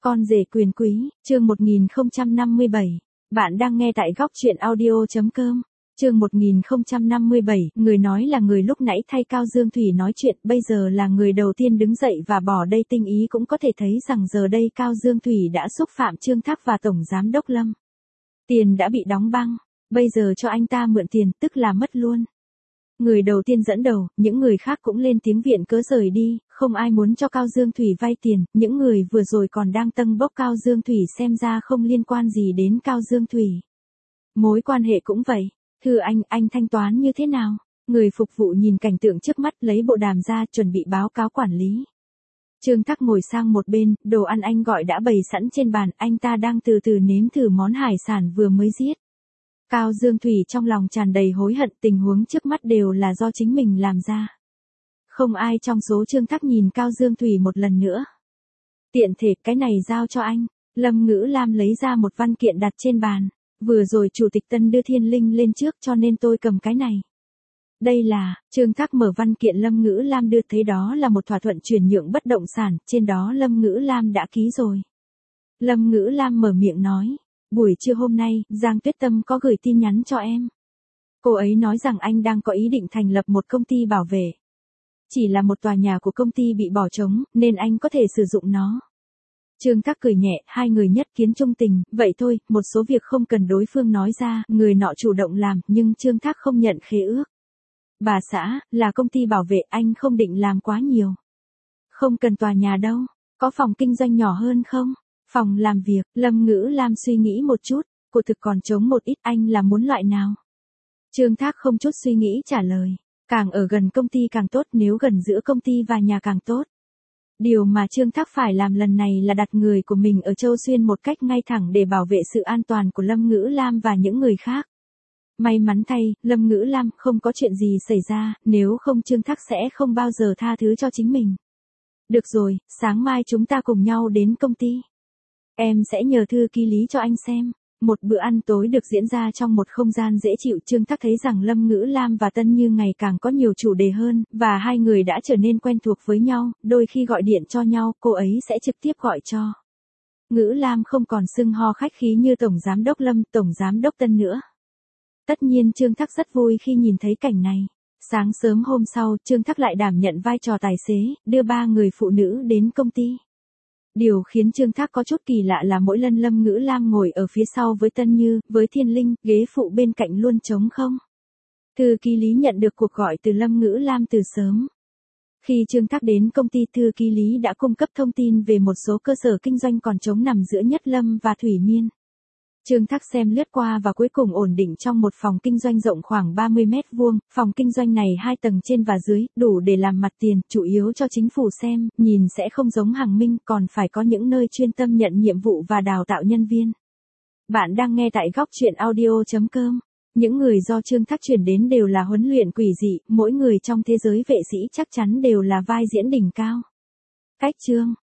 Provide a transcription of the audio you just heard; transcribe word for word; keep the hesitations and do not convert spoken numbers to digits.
Con rể quyền quý, chương một nghìn không trăm năm mươi bảy. Bạn đang nghe tại góc truyện audio chấm com. Chương một nghìn không trăm năm mươi bảy, người nói là người lúc nãy thay Cao Dương Thủy nói chuyện, bây giờ là người đầu tiên đứng dậy và bỏ đây, tinh ý cũng có thể thấy rằng giờ đây Cao Dương Thủy đã xúc phạm Trương Thác và Tổng Giám đốc Lâm. Tiền đã bị đóng băng, bây giờ cho anh ta mượn tiền, tức là mất luôn. Người đầu tiên dẫn đầu, những người khác cũng lên tiếng viện cớ rời đi, không ai muốn cho Cao Dương Thủy vay tiền, những người vừa rồi còn đang tâng bốc Cao Dương Thủy xem ra không liên quan gì đến Cao Dương Thủy. Mối quan hệ cũng vậy. Thưa anh, anh thanh toán như thế nào? Người phục vụ nhìn cảnh tượng trước mắt, lấy bộ đàm ra chuẩn bị báo cáo quản lý. Trương Thác ngồi sang một bên, đồ ăn anh gọi đã bày sẵn trên bàn, anh ta đang từ từ nếm thử món hải sản vừa mới giết. Cao Dương Thủy trong lòng tràn đầy hối hận, tình huống trước mắt đều là do chính mình làm ra. Không ai trong số Trương Thác nhìn Cao Dương Thủy một lần nữa. Tiện thể, cái này giao cho anh. Lâm Ngữ Lam lấy ra một văn kiện đặt trên bàn. Vừa rồi Chủ tịch Tân đưa Thiên Linh lên trước cho nên tôi cầm cái này. Đây là, Trương Thác mở văn kiện Lâm Ngữ Lam đưa, thấy đó là một thỏa thuận chuyển nhượng bất động sản, trên đó Lâm Ngữ Lam đã ký rồi. Lâm Ngữ Lam mở miệng nói. Buổi trưa hôm nay, Giang Tuyết Tâm có gửi tin nhắn cho em. Cô ấy nói rằng anh đang có ý định thành lập một công ty bảo vệ. Chỉ là một tòa nhà của công ty bị bỏ trống, nên anh có thể sử dụng nó. Trương Thác cười nhẹ, hai người nhất kiến chung tình, vậy thôi, một số việc không cần đối phương nói ra, người nọ chủ động làm, nhưng Trương Thác không nhận khế ước. Bà xã, là công ty bảo vệ, anh không định làm quá nhiều. Không cần tòa nhà đâu, có phòng kinh doanh nhỏ hơn không? Phòng làm việc, Lâm Ngữ Lam suy nghĩ một chút, cô thực còn trống một ít, anh là muốn loại nào? Trương Thác không chút suy nghĩ trả lời, càng ở gần công ty càng tốt, nếu gần giữa công ty và nhà càng tốt. Điều mà Trương Thác phải làm lần này là đặt người của mình ở Châu Xuyên một cách ngay thẳng để bảo vệ sự an toàn của Lâm Ngữ Lam và những người khác. May mắn thay, Lâm Ngữ Lam không có chuyện gì xảy ra, nếu không Trương Thác sẽ không bao giờ tha thứ cho chính mình. Được rồi, sáng mai chúng ta cùng nhau đến công ty. Em sẽ nhờ thư ký Lý cho anh xem. Một bữa ăn tối được diễn ra trong một không gian dễ chịu. Trương Thác thấy rằng Lâm Ngữ Lam và Tân Như ngày càng có nhiều chủ đề hơn, và hai người đã trở nên quen thuộc với nhau, đôi khi gọi điện cho nhau, cô ấy sẽ trực tiếp gọi cho. Ngữ Lam không còn xưng ho khách khí như Tổng Giám đốc Lâm, Tổng Giám đốc Tân nữa. Tất nhiên Trương Thác rất vui khi nhìn thấy cảnh này. Sáng sớm hôm sau, Trương Thác lại đảm nhận vai trò tài xế, đưa ba người phụ nữ đến công ty. Điều khiến Trương Thác có chút kỳ lạ là mỗi lần Lâm Ngữ Lam ngồi ở phía sau với Tân Như, với Thiên Linh, ghế phụ bên cạnh luôn trống không. Thư ký Lý nhận được cuộc gọi từ Lâm Ngữ Lam từ sớm. Khi Trương Thác đến công ty, thư ký Lý đã cung cấp thông tin về một số cơ sở kinh doanh còn trống nằm giữa Nhất Lâm và Thủy Miên. Trương Thác xem lướt qua và cuối cùng ổn định trong một phòng kinh doanh rộng khoảng ba mươi mét vuông, phòng kinh doanh này hai tầng trên và dưới, đủ để làm mặt tiền, chủ yếu cho chính phủ xem, nhìn sẽ không giống Hằng Minh, còn phải có những nơi chuyên tâm nhận nhiệm vụ và đào tạo nhân viên. Bạn đang nghe tại góc truyện audio chấm com. Những người do Trương Thác chuyển đến đều là huấn luyện quỷ dị, mỗi người trong thế giới vệ sĩ chắc chắn đều là vai diễn đỉnh cao. Cách chương,